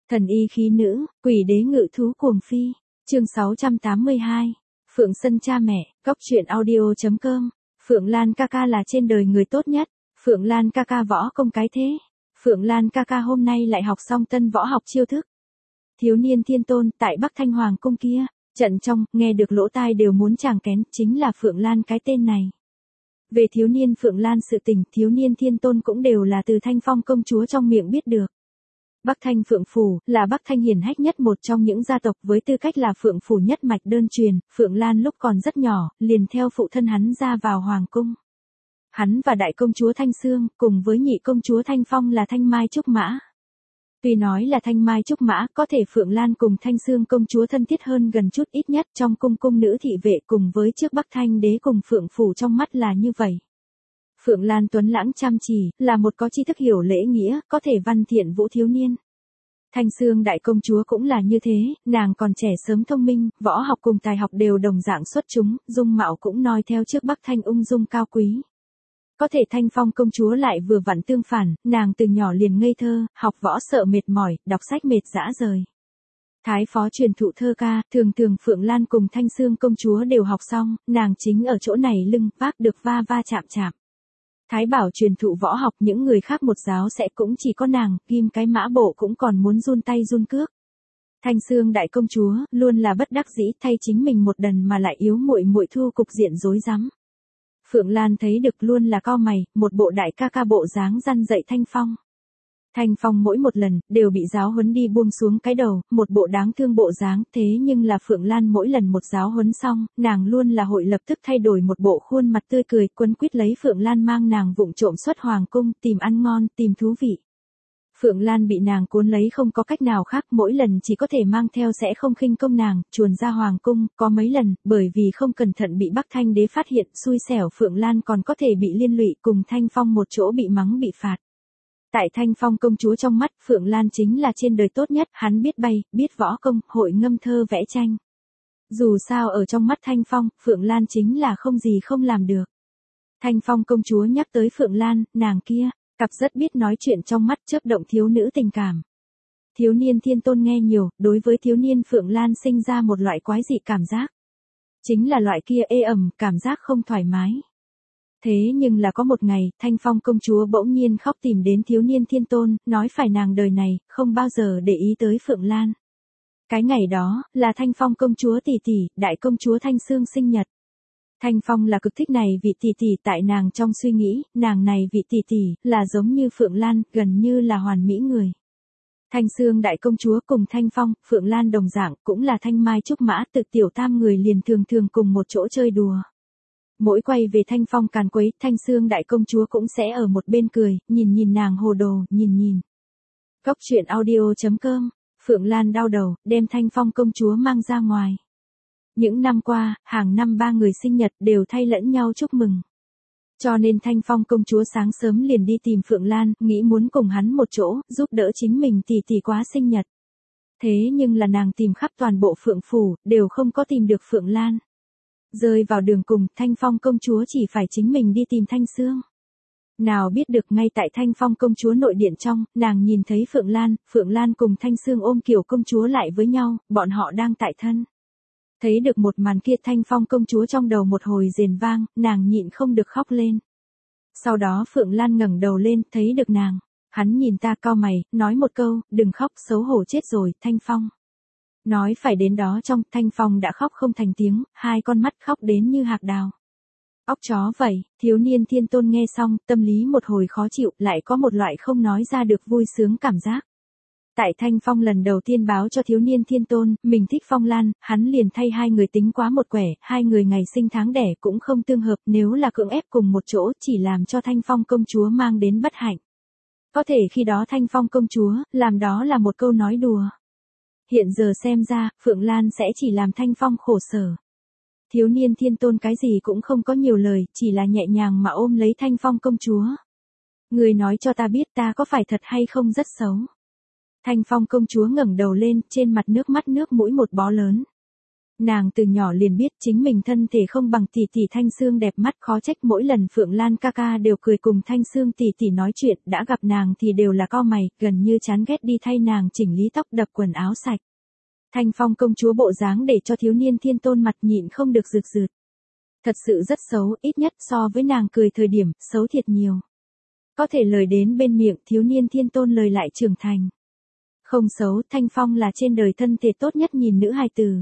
Thần y khí nữ, quỷ đế ngự thú cuồng phi. Chương 682. Phượng Sân cha mẹ, góc truyện audio.com. Phượng Lan ca ca là trên đời người tốt nhất. Phượng Lan ca ca võ công cái thế. Phượng Lan ca ca hôm nay lại học xong tân võ học chiêu thức. Thiếu niên thiên tôn tại Bắc Thanh Hoàng cung kia, trận trong, nghe được lỗ tai đều muốn chàng kén, chính là Phượng Lan cái tên này. Về thiếu niên Phượng Lan sự tình, thiếu niên thiên tôn cũng đều là từ Thanh Phong công chúa trong miệng biết được. Bắc Thanh Phượng Phủ, là Bắc Thanh hiển hách nhất một trong những gia tộc với tư cách là Phượng Phủ nhất mạch đơn truyền, Phượng Lan lúc còn rất nhỏ, liền theo phụ thân hắn ra vào Hoàng cung. Hắn và đại công chúa Thanh Sương, cùng với nhị công chúa Thanh Phong là Thanh Mai Trúc Mã. Tuy nói là Thanh Mai Trúc Mã, có thể Phượng Lan cùng Thanh Sương công chúa thân thiết hơn gần chút ít nhất trong cung nữ thị vệ cùng với trước Bắc Thanh đế cùng Phượng Phủ trong mắt là như vậy. Phượng Lan tuấn lãng chăm chỉ, là một có tri thức hiểu lễ nghĩa, có thể văn thiện vũ thiếu niên. Thanh Sương đại công chúa cũng là như thế, nàng còn trẻ sớm thông minh, võ học cùng tài học đều đồng dạng xuất chúng, dung mạo cũng noi theo trước Bắc Thanh ung dung cao quý. Có thể Thanh Phong công chúa lại vừa vặn tương phản, nàng từ nhỏ liền ngây thơ, học võ sợ mệt mỏi, đọc sách mệt dã rời. Thái phó truyền thụ thơ ca, thường Phượng Lan cùng Thanh Sương công chúa đều học xong, nàng chính ở chỗ này lưng vác được va chạm chạm. Thái bảo truyền thụ võ học, những người khác một giáo sẽ cũng chỉ có nàng, Kim cái mã bộ cũng còn muốn run tay run cước. Thanh Sương đại công chúa, luôn là bất đắc dĩ thay chính mình một đần mà lại yếu muội thu cục diện rối rắm. Phượng Lan thấy được luôn là cau mày, một bộ đại ca ca bộ dáng răn dạy Thanh Phong. Thanh Phong mỗi một lần, đều bị giáo huấn đi buông xuống cái đầu, một bộ đáng thương bộ dáng, thế nhưng là Phượng Lan mỗi lần một giáo huấn xong, nàng luôn là hội lập tức thay đổi một bộ khuôn mặt tươi cười, quấn quýt lấy Phượng Lan mang nàng vụng trộm xuất hoàng cung, tìm ăn ngon, tìm thú vị. Phượng Lan bị nàng cuốn lấy không có cách nào khác, mỗi lần chỉ có thể mang theo sẽ không khinh công nàng, chuồn ra hoàng cung, có mấy lần, bởi vì không cẩn thận bị Bắc Thanh đế phát hiện, xui xẻo Phượng Lan còn có thể bị liên lụy cùng Thanh Phong một chỗ bị mắng bị phạt. Tại Thanh Phong công chúa trong mắt, Phượng Lan chính là trên đời tốt nhất, hắn biết bay, biết võ công, hội ngâm thơ vẽ tranh. Dù sao ở trong mắt Thanh Phong, Phượng Lan chính là không gì không làm được. Thanh Phong công chúa nhắc tới Phượng Lan, nàng kia, cặp rất biết nói chuyện trong mắt chớp động thiếu nữ tình cảm. Thiếu niên thiên tôn nghe nhiều, đối với thiếu niên Phượng Lan sinh ra một loại quái dị cảm giác. Chính là loại kia ê ẩm, cảm giác không thoải mái. Thế nhưng là có một ngày, Thanh Phong công chúa bỗng nhiên khóc tìm đến thiếu niên thiên tôn, nói phải nàng đời này, không bao giờ để ý tới Phượng Lan. Cái ngày đó, là Thanh Phong công chúa tỷ tỷ, đại công chúa Thanh Sương sinh nhật. Thanh Phong là cực thích này vị tỷ tỷ, tại nàng trong suy nghĩ, nàng này vị tỷ tỷ, là giống như Phượng Lan, gần như là hoàn mỹ người. Thanh Sương đại công chúa cùng Thanh Phong, Phượng Lan đồng dạng, cũng là Thanh Mai Trúc Mã, tự tiểu tam người liền thường cùng một chỗ chơi đùa. Mỗi quay về Thanh Phong càn quấy, Thanh Sương đại công chúa cũng sẽ ở một bên cười, nhìn nàng hồ đồ, nhìn. Góc truyện audio.com. Phượng Lan đau đầu, đem Thanh Phong công chúa mang ra ngoài. Những năm qua, hàng năm ba người sinh nhật đều thay lẫn nhau chúc mừng. Cho nên Thanh Phong công chúa sáng sớm liền đi tìm Phượng Lan, nghĩ muốn cùng hắn một chỗ, giúp đỡ chính mình tỷ quá sinh nhật. Thế nhưng là nàng tìm khắp toàn bộ Phượng Phủ, đều không có tìm được Phượng Lan. Rơi vào đường cùng, Thanh Phong công chúa chỉ phải chính mình đi tìm Thanh Sương. Nào biết được ngay tại Thanh Phong công chúa nội điện trong, nàng nhìn thấy Phượng Lan cùng Thanh Sương ôm kiểu công chúa lại với nhau, bọn họ đang tại thân. Thấy được một màn kia Thanh Phong công chúa trong đầu một hồi rền vang, nàng nhịn không được khóc lên. Sau đó Phượng Lan ngẩng đầu lên, thấy được nàng. Hắn nhìn ta cau mày, nói một câu, đừng khóc, xấu hổ chết rồi, Thanh Phong. Nói phải đến đó trong, Thanh Phong đã khóc không thành tiếng, hai con mắt khóc đến như hạc đào. Óc chó vậy, thiếu niên thiên tôn nghe xong, tâm lý một hồi khó chịu, lại có một loại không nói ra được vui sướng cảm giác. Tại Thanh Phong lần đầu tiên báo cho thiếu niên thiên tôn, mình thích Phong Lan, hắn liền thay hai người tính quá một quẻ, hai người ngày sinh tháng đẻ cũng không tương hợp, nếu là cưỡng ép cùng một chỗ chỉ làm cho Thanh Phong công chúa mang đến bất hạnh. Có thể khi đó Thanh Phong công chúa, làm đó là một câu nói đùa. Hiện giờ xem ra, Phượng Lan sẽ chỉ làm Thanh Phong khổ sở. Thiếu niên thiên tôn cái gì cũng không có nhiều lời, chỉ là nhẹ nhàng mà ôm lấy Thanh Phong công chúa. Người nói cho ta biết ta có phải thật hay không rất xấu. Thanh Phong công chúa ngẩng đầu lên, trên mặt nước mắt nước mũi một bó lớn. Nàng từ nhỏ liền biết chính mình thân thể không bằng tỷ tỷ Thanh Sương đẹp mắt, khó trách mỗi lần Phượng Lan ca ca đều cười cùng Thanh Sương tỷ tỷ nói chuyện, đã gặp nàng thì đều là cau mày, gần như chán ghét đi thay nàng chỉnh lý tóc đập quần áo sạch. Thanh Phong công chúa bộ dáng để cho thiếu niên thiên tôn mặt nhịn không được rực rực. Thật sự rất xấu, ít nhất so với nàng cười thời điểm, xấu thiệt nhiều. Có thể lời đến bên miệng thiếu niên thiên tôn lời lại trưởng thành. Không xấu, Thanh Phong là trên đời thân thể tốt nhất nhìn nữ hài tử.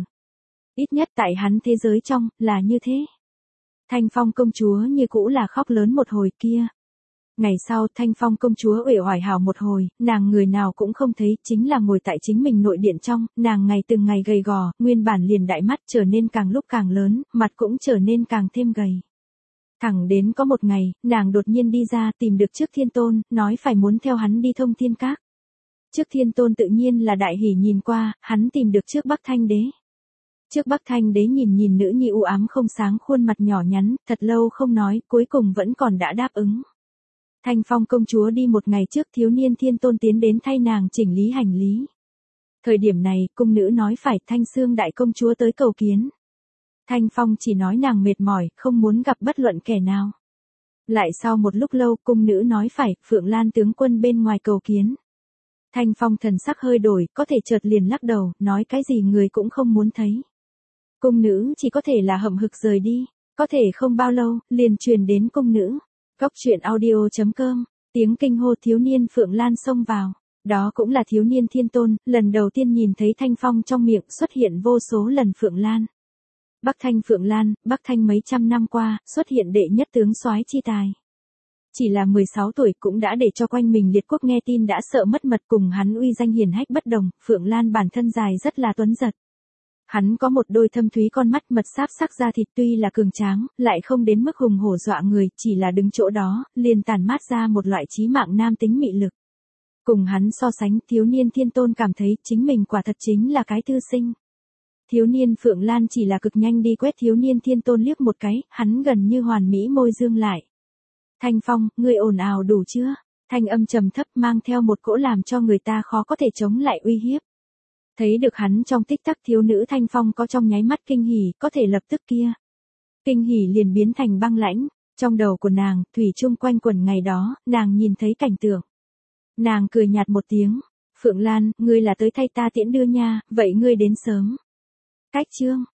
Ít nhất tại hắn thế giới trong, là như thế. Thanh Phong công chúa như cũ là khóc lớn một hồi kia. Ngày sau Thanh Phong công chúa uể oải hào một hồi, nàng người nào cũng không thấy, chính là ngồi tại chính mình nội điện trong, nàng ngày từng ngày gầy gò, nguyên bản liền đại mắt trở nên càng lúc càng lớn, mặt cũng trở nên càng thêm gầy. Thẳng đến có một ngày, nàng đột nhiên đi ra tìm được trước thiên tôn, nói phải muốn theo hắn đi thông thiên các. Trước thiên tôn tự nhiên là đại hỉ nhìn qua, hắn tìm được trước Bắc Thanh đế. Trước Bắc Thanh đế nhìn nữ nhi u ám không sáng khuôn mặt nhỏ nhắn, thật lâu không nói, cuối cùng vẫn còn đã đáp ứng. Thanh Phong công chúa đi một ngày trước thiếu niên thiên tôn tiến đến thay nàng chỉnh lý hành lý. Thời điểm này, cung nữ nói phải Thanh Sương đại công chúa tới cầu kiến. Thanh Phong chỉ nói nàng mệt mỏi, không muốn gặp bất luận kẻ nào. Lại sau một lúc lâu, cung nữ nói phải, Phượng Lan tướng quân bên ngoài cầu kiến. Thanh Phong thần sắc hơi đổi, có thể chợt liền lắc đầu, nói cái gì người cũng không muốn thấy. Cung nữ chỉ có thể là hậm hực rời đi, có thể không bao lâu, liền truyền đến cung nữ. Góc truyện audio.com, tiếng kinh hô thiếu niên Phượng Lan xông vào. Đó cũng là thiếu niên thiên tôn, lần đầu tiên nhìn thấy Thanh Phong trong miệng xuất hiện vô số lần Phượng Lan. Bắc Thanh Phượng Lan, Bắc Thanh mấy trăm năm qua, xuất hiện đệ nhất tướng soái chi tài. Chỉ là 16 tuổi cũng đã để cho quanh mình liệt quốc nghe tin đã sợ mất mật, cùng hắn uy danh hiển hách bất đồng, Phượng Lan bản thân dài rất là tuấn giật. Hắn có một đôi thâm thúy con mắt mật sáp sắc da thịt, tuy là cường tráng, lại không đến mức hùng hổ dọa người, chỉ là đứng chỗ đó, liền tản mát ra một loại chí mạng nam tính mị lực. Cùng hắn so sánh, thiếu niên thiên tôn cảm thấy chính mình quả thật chính là cái thư sinh. Thiếu niên Phượng Lan chỉ là cực nhanh đi quét thiếu niên thiên tôn liếc một cái, hắn gần như hoàn mỹ môi dương lại. Thanh Phong, ngươi ồn ào đủ chưa? Thanh âm trầm thấp mang theo một cỗ làm cho người ta khó có thể chống lại uy hiếp. Thấy được hắn trong tích tắc, thiếu nữ Thanh Phong có trong nháy mắt kinh hỉ, có thể lập tức kia. Kinh hỉ liền biến thành băng lãnh, trong đầu của nàng, thủy chung quanh quẩn ngày đó, nàng nhìn thấy cảnh tượng. Nàng cười nhạt một tiếng, Phượng Lan, ngươi là tới thay ta tiễn đưa nha, vậy ngươi đến sớm. Cách chương.